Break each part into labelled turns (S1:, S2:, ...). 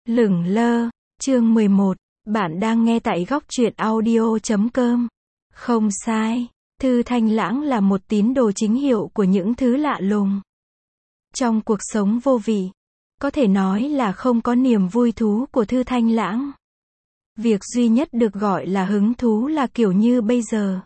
S1: Lửng lơ, chương 11, bạn đang nghe tại góc truyện audio.com. Không sai, Thư Thanh Lãng là một tín đồ chính hiệu của những thứ lạ lùng. Trong cuộc sống vô vị, có thể nói là không có niềm vui thú của Thư Thanh Lãng. Việc duy nhất được gọi là hứng thú là kiểu như bây giờ.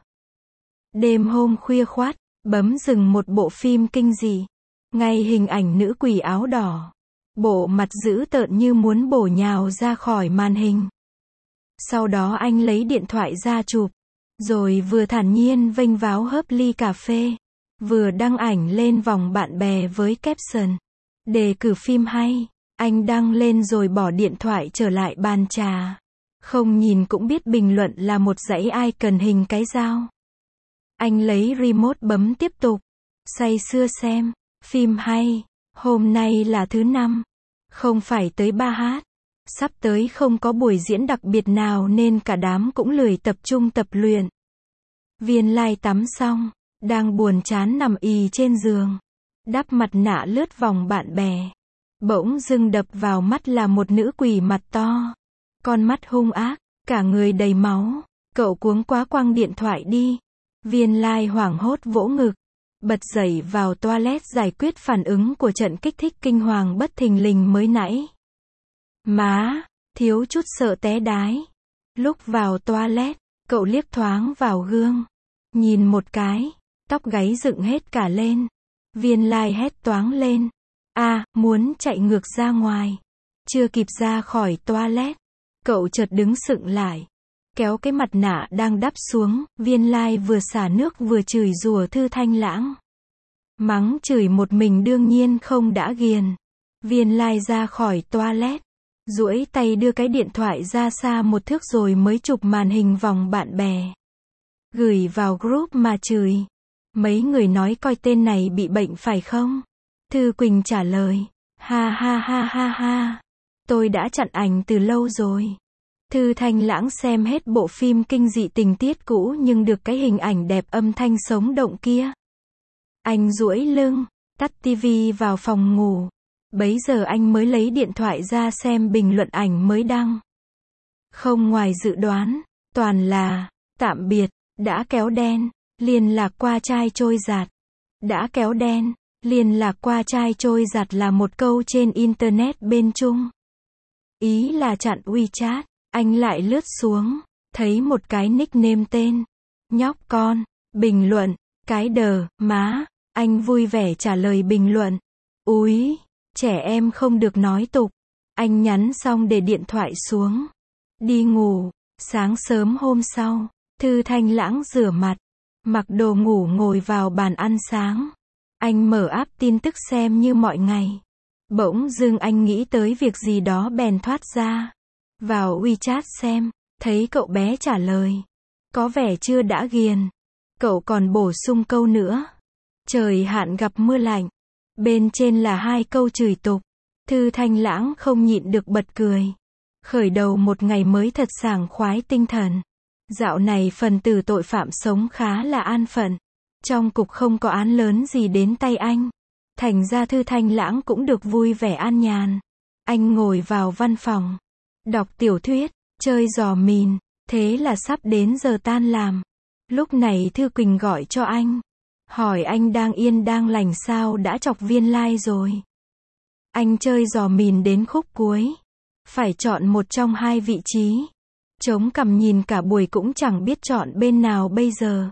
S1: Đêm hôm khuya khoắt, bấm dừng một bộ phim kinh dị. Ngay hình ảnh nữ quỷ áo đỏ. Bộ mặt dữ tợn như muốn bổ nhào ra khỏi màn hình. Sau đó anh lấy điện thoại ra chụp. Rồi vừa thản nhiên vênh váo hớp ly cà phê. Vừa đăng ảnh lên vòng bạn bè với caption. Đề cử phim hay. Anh đăng lên rồi bỏ điện thoại trở lại bàn trà. Không nhìn cũng biết bình luận là một dãy icon hình cái dao. Anh lấy remote bấm tiếp tục. Say sưa xem. Phim hay. Hôm nay là thứ 5. Không phải tới 3h. Sắp tới không có buổi diễn đặc biệt nào nên cả đám cũng lười tập trung tập luyện. Viên Lai tắm xong. Đang buồn chán nằm ì trên giường. Đắp mặt nạ lướt vòng bạn bè. Bỗng dưng đập vào mắt là một nữ quỷ mặt to. Con mắt hung ác. Cả người đầy máu. Cậu cuống quá quăng điện thoại đi. Viên Lai hoảng hốt vỗ ngực. Bật dậy vào toilet giải quyết phản ứng của trận kích thích kinh hoàng bất thình lình mới nãy. Má, thiếu chút sợ té đái. Lúc vào toilet, cậu liếc thoáng vào gương. Nhìn một cái, tóc gáy dựng hết cả lên. Viên Lai hét toáng lên. Muốn chạy ngược ra ngoài. Chưa kịp ra khỏi toilet, cậu chợt đứng sững lại. Kéo cái mặt nạ đang đắp xuống, Viên Lai vừa xả nước vừa chửi rủa Thư Thanh Lãng. Mắng chửi một mình đương nhiên không đã ghiền. Viên Lai ra khỏi toilet, duỗi tay đưa cái điện thoại ra xa một thước rồi mới chụp màn hình vòng bạn bè. Gửi vào group mà chửi. Mấy người nói coi tên này bị bệnh phải không? Thư Quỳnh trả lời. Ha ha ha ha ha. Tôi đã chặn ảnh từ lâu rồi. Thư Thanh Lãng xem hết bộ phim kinh dị tình tiết cũ nhưng được cái hình ảnh đẹp âm thanh sống động kia. Anh duỗi lưng, tắt tivi vào phòng ngủ. Bấy giờ anh mới lấy điện thoại ra xem bình luận ảnh mới đăng. Không ngoài dự đoán, toàn là, tạm biệt, đã kéo đen, liên lạc qua chai trôi giạt. Đã kéo đen, liên lạc qua chai trôi giạt là một câu trên internet bên Trung. Ý là chặn WeChat. Anh lại lướt xuống, thấy một cái nickname tên. Nhóc con, bình luận, cái đờ, má. Anh vui vẻ trả lời bình luận. Úi, trẻ em không được nói tục. Anh nhắn xong để điện thoại xuống. Đi ngủ. Sáng sớm hôm sau, Thư Thanh Lãng rửa mặt, mặc đồ ngủ ngồi vào bàn ăn sáng. Anh mở app tin tức xem như mọi ngày. Bỗng dưng anh nghĩ tới việc gì đó bèn thoát ra. Vào WeChat xem, thấy cậu bé trả lời. Có vẻ chưa đã ghiền. Cậu còn bổ sung câu nữa. Trời hạn gặp mưa lạnh. Bên trên là 2 câu chửi tục. Thư Thanh Lãng không nhịn được bật cười. Khởi đầu một ngày mới thật sảng khoái tinh thần. Dạo này phần tử tội phạm sống khá là an phận. Trong cục không có án lớn gì đến tay anh. Thành ra Thư Thanh Lãng cũng được vui vẻ an nhàn. Anh ngồi vào văn phòng. Đọc tiểu thuyết, chơi giò mìn, thế là sắp đến giờ tan làm. Lúc này Thư Quỳnh gọi cho anh. Hỏi anh đang yên đang lành sao đã chọc Viên Lai rồi. Anh chơi giò mìn đến khúc cuối. Phải chọn một trong 2 vị trí. Chống cằm nhìn cả buổi cũng chẳng biết chọn bên nào bây giờ.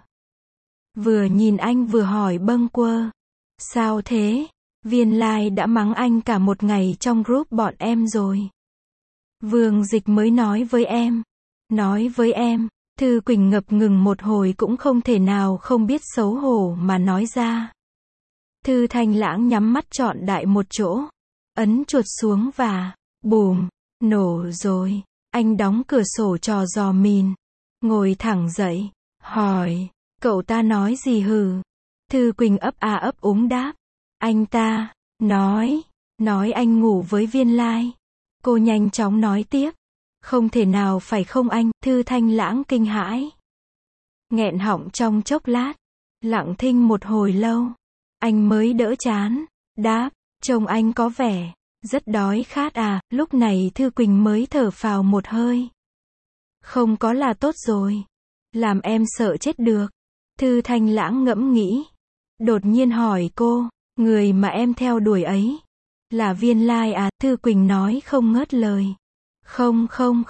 S1: Vừa nhìn anh vừa hỏi bâng quơ. Sao thế? Viên Lai đã mắng anh cả một ngày trong group bọn em rồi. Vương Dịch mới nói với em. Nói với em. Thư Quỳnh ngập ngừng một hồi cũng không thể nào không biết xấu hổ mà nói ra. Thư Thanh Lãng nhắm mắt trọn đại một chỗ. Ấn chuột xuống và bùm, nổ rồi. Anh đóng cửa sổ trò giò mìn. Ngồi thẳng dậy. Hỏi. Cậu ta nói gì hừ? Thư Quỳnh ấp ấp úng đáp. Anh ta. Nói anh ngủ với Viên Lai. Cô nhanh chóng nói tiếp. Không thể nào phải không anh? Thư Thanh Lãng kinh hãi. Nghẹn họng trong chốc lát. Lặng thinh một hồi lâu. Anh mới đỡ chán. Đáp. Trông anh có vẻ Rất đói khát à, lúc này Thư Quỳnh mới thở phào một hơi. Không có là tốt rồi. Làm em sợ chết được. Thư Thanh Lãng ngẫm nghĩ. Đột nhiên hỏi cô, người mà em theo đuổi ấy, là Viên Lai à, Thư Quỳnh nói không ngớt lời. Không,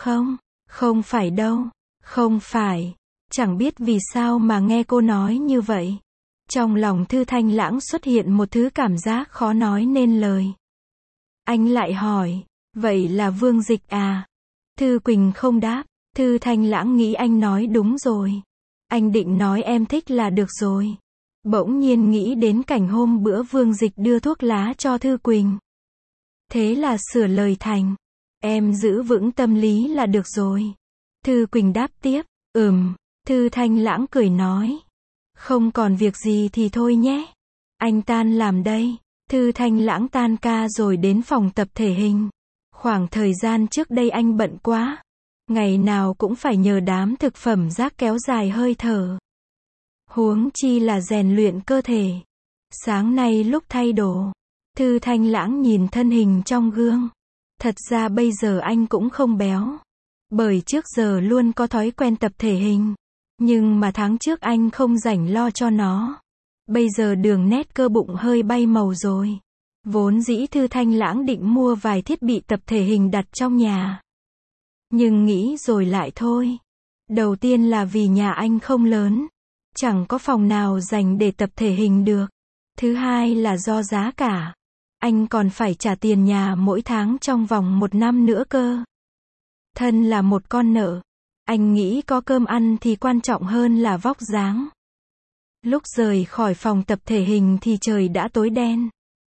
S1: không phải đâu, không phải. Chẳng biết vì sao mà nghe cô nói như vậy. Trong lòng Thư Thanh Lãng xuất hiện một thứ cảm giác khó nói nên lời. Anh lại hỏi, vậy là Vương Dịch à? Thư Quỳnh không đáp. Thư Thanh Lãng nghĩ anh nói đúng rồi. Anh định nói em thích là được rồi. Bỗng nhiên nghĩ đến cảnh hôm bữa Vương Dịch đưa thuốc lá cho Thư Quỳnh. Thế là sửa lời thành, em giữ vững tâm lý là được rồi. Thư Quỳnh đáp tiếp, Thư Thanh Lãng cười nói, không còn việc gì thì thôi nhé. Anh tan làm đây. Thư Thanh Lãng tan ca rồi đến phòng tập thể hình. Khoảng thời gian trước đây anh bận quá. Ngày nào cũng phải nhờ đám thực phẩm rác kéo dài hơi thở. Huống chi là rèn luyện cơ thể. Sáng nay lúc thay đồ, Thư Thanh Lãng nhìn thân hình trong gương. Thật ra bây giờ anh cũng không béo. Bởi trước giờ luôn có thói quen tập thể hình. Nhưng mà tháng trước anh không rảnh lo cho nó. Bây giờ đường nét cơ bụng hơi bay màu rồi. Vốn dĩ Thư Thanh Lãng định mua vài thiết bị tập thể hình đặt trong nhà. Nhưng nghĩ rồi lại thôi. Đầu tiên là vì nhà anh không lớn. Chẳng có phòng nào dành để tập thể hình được. Thứ hai là do giá cả. Anh còn phải trả tiền nhà mỗi tháng trong vòng 1 năm nữa cơ. Thân là một con nợ. Anh nghĩ có cơm ăn thì quan trọng hơn là vóc dáng. Lúc rời khỏi phòng tập thể hình thì trời đã tối đen.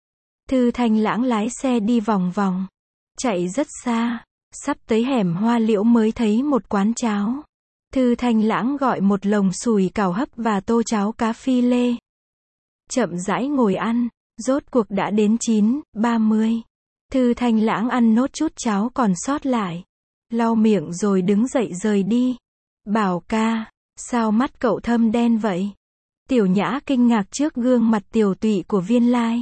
S1: Thư Thanh Lãng lái xe đi vòng vòng. Chạy rất xa. Sắp tới hẻm Hoa Liễu mới thấy một quán cháo. Thư Thanh Lãng gọi một lồng sủi cảo hấp và tô cháo cá phi lê. Chậm rãi ngồi ăn. Rốt cuộc đã đến 9:30. Thư Thanh Lãng ăn nốt chút cháo còn sót lại. Lau miệng rồi đứng dậy rời đi. Bảo ca, sao mắt cậu thâm đen vậy? Tiểu Nhã kinh ngạc trước gương mặt tiều tụy của Viên Lai.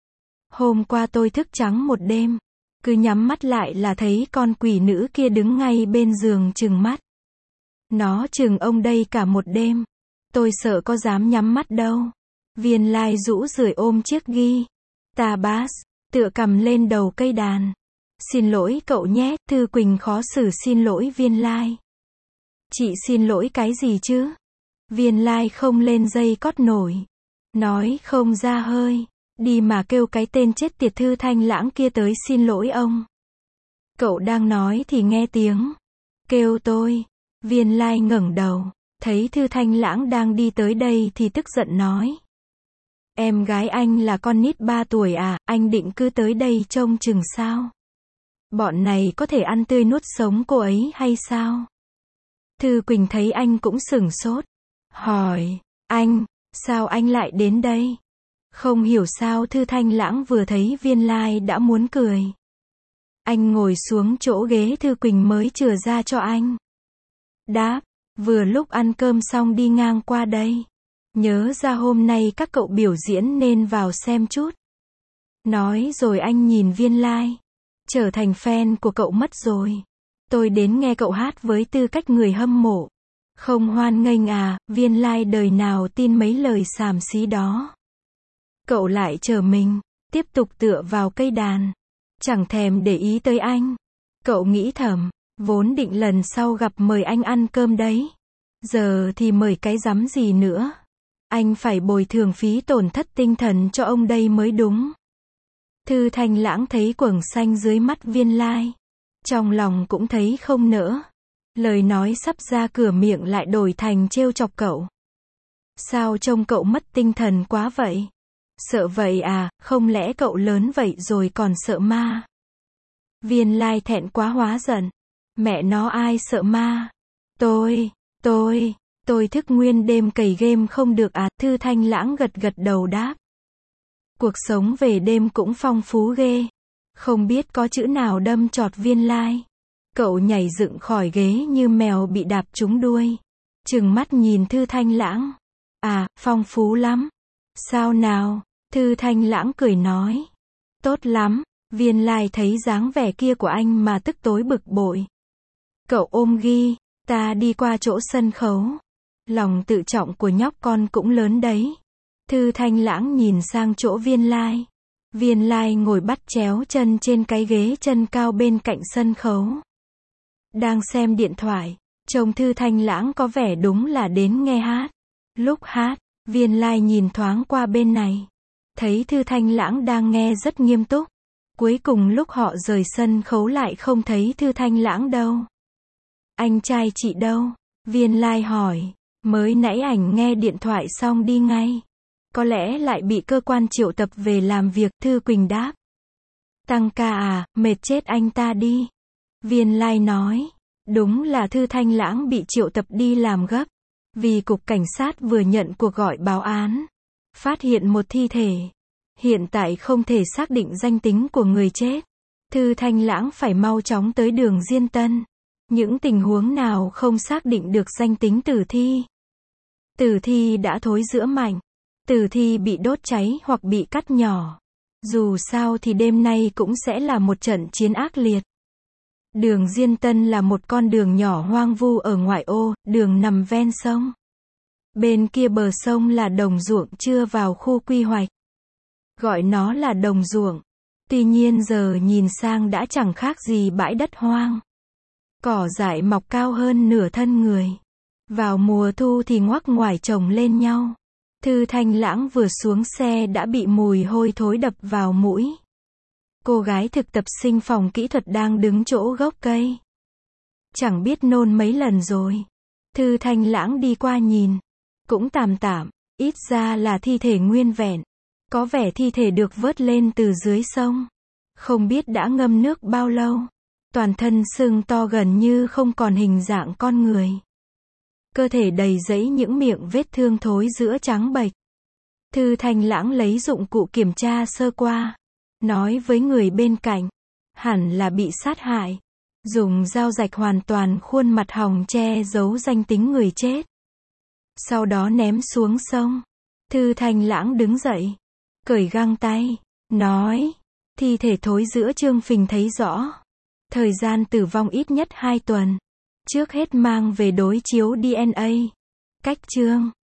S1: Hôm qua tôi thức trắng một đêm. Cứ nhắm mắt lại là thấy con quỷ nữ kia đứng ngay bên giường trừng mắt. Nó trừng ông đây cả một đêm. Tôi sợ có dám nhắm mắt đâu. Viên Lai rũ rượi ôm chiếc guitar tựa cầm lên đầu cây đàn. Xin lỗi cậu nhé, Thư Quỳnh khó xử xin lỗi Viên Lai. Chị xin lỗi cái gì chứ? Viên Lai không lên dây cót nổi. Nói không ra hơi. Đi mà kêu cái tên chết tiệt Thư Thanh Lãng kia tới xin lỗi ông. Cậu đang nói thì nghe tiếng. Kêu tôi. Viên Lai ngẩng đầu. Thấy Thư Thanh Lãng đang đi tới đây thì tức giận nói. Em gái anh là con nít 3 tuổi à, anh định cứ tới đây trông chừng sao? Bọn này có thể ăn tươi nuốt sống cô ấy hay sao? Thư Quỳnh thấy anh cũng sửng sốt. Hỏi, anh, sao anh lại đến đây? Không hiểu sao Thư Thanh Lãng vừa thấy Viên Lai đã muốn cười. Anh ngồi xuống chỗ ghế Thư Quỳnh mới chừa ra cho anh. Đáp, vừa lúc ăn cơm xong đi ngang qua đây. Nhớ ra hôm nay các cậu biểu diễn nên vào xem chút. Nói rồi anh nhìn Viên Lai. Trở thành fan của cậu mất rồi. Tôi đến nghe cậu hát với tư cách người hâm mộ. Không hoan nghênh à, Viên Lai đời nào tin mấy lời xàm xí đó. Cậu lại chờ mình, tiếp tục tựa vào cây đàn. Chẳng thèm để ý tới anh. Cậu nghĩ thầm, vốn định lần sau gặp mời anh ăn cơm đấy. Giờ thì mời cái rắm gì nữa. Anh phải bồi thường phí tổn thất tinh thần cho ông đây mới đúng. Thư Thanh Lãng thấy quầng xanh dưới mắt Viên Lai. Trong lòng cũng thấy không nỡ. Lời nói sắp ra cửa miệng lại đổi thành trêu chọc cậu. Sao trông cậu mất tinh thần quá vậy? Sợ vậy à, không lẽ cậu lớn vậy rồi còn sợ ma? Viên Lai thẹn quá hóa giận. Mẹ nó ai sợ ma? Tôi thức nguyên đêm cày game không được à? Thư Thanh Lãng gật gật đầu đáp. Cuộc sống về đêm cũng phong phú ghê. Không biết có chữ nào đâm chọt Viên Lai. Cậu nhảy dựng khỏi ghế như mèo bị đạp trúng đuôi. Trừng mắt nhìn Thư Thanh Lãng. À, phong phú lắm. Sao nào? Thư Thanh Lãng cười nói. Tốt lắm. Viên Lai thấy dáng vẻ kia của anh mà tức tối bực bội. Cậu ôm Ghi, ta đi qua chỗ sân khấu. Lòng tự trọng của nhóc con cũng lớn đấy. Thư Thanh Lãng nhìn sang chỗ Viên Lai. Viên Lai ngồi bắt chéo chân trên cái ghế chân cao bên cạnh sân khấu. Đang xem điện thoại, trông Thư Thanh Lãng có vẻ đúng là đến nghe hát. Lúc hát, Viên Lai nhìn thoáng qua bên này. Thấy Thư Thanh Lãng đang nghe rất nghiêm túc. Cuối cùng lúc họ rời sân khấu lại không thấy Thư Thanh Lãng đâu. Anh trai chị đâu? Viên Lai hỏi. Mới nãy ảnh nghe điện thoại xong đi ngay. Có lẽ lại bị cơ quan triệu tập về làm việc, Thư Quỳnh đáp. Tăng ca à, mệt chết anh ta đi. Viên Lai nói. Đúng là Thư Thanh Lãng bị triệu tập đi làm gấp. Vì cục cảnh sát vừa nhận cuộc gọi báo án. Phát hiện một thi thể. Hiện tại không thể xác định danh tính của người chết. Thư Thanh Lãng phải mau chóng tới đường Diên Tân. Những tình huống nào không xác định được danh tính tử thi. Tử thi đã thối rữa mạnh. Tử thi bị đốt cháy hoặc bị cắt nhỏ. Dù sao thì đêm nay cũng sẽ là một trận chiến ác liệt. Đường Diên Tân là một con đường nhỏ hoang vu ở ngoại ô, đường nằm ven sông. Bên kia bờ sông là đồng ruộng chưa vào khu quy hoạch. Gọi nó là đồng ruộng. Tuy nhiên giờ nhìn sang đã chẳng khác gì bãi đất hoang. Cỏ dại mọc cao hơn nửa thân người. Vào mùa thu thì ngoắc ngoải chồng lên nhau. Thư Thanh Lãng vừa xuống xe đã bị mùi hôi thối đập vào mũi. Cô gái thực tập sinh phòng kỹ thuật đang đứng chỗ gốc cây. Chẳng biết nôn mấy lần rồi. Thư Thanh Lãng đi qua nhìn. Cũng tạm tạm, ít ra là thi thể nguyên vẹn. Có vẻ thi thể được vớt lên từ dưới sông. Không biết đã ngâm nước bao lâu. Toàn thân sưng to gần như không còn hình dạng con người. Cơ thể đầy rẫy những miệng vết thương thối rữa trắng bệch. Thư Thanh Lãng lấy dụng cụ kiểm tra sơ qua. Nói với người bên cạnh. Hẳn là bị sát hại. Dùng dao rạch hoàn toàn khuôn mặt hòng che giấu danh tính người chết. Sau đó ném xuống sông. Thư Thanh Lãng đứng dậy. Cởi găng tay. Nói. Thi thể thối rữa Trương Phình thấy rõ. Thời gian tử vong ít nhất 2 tuần. Trước hết mang về đối chiếu DNA. Cách Trương.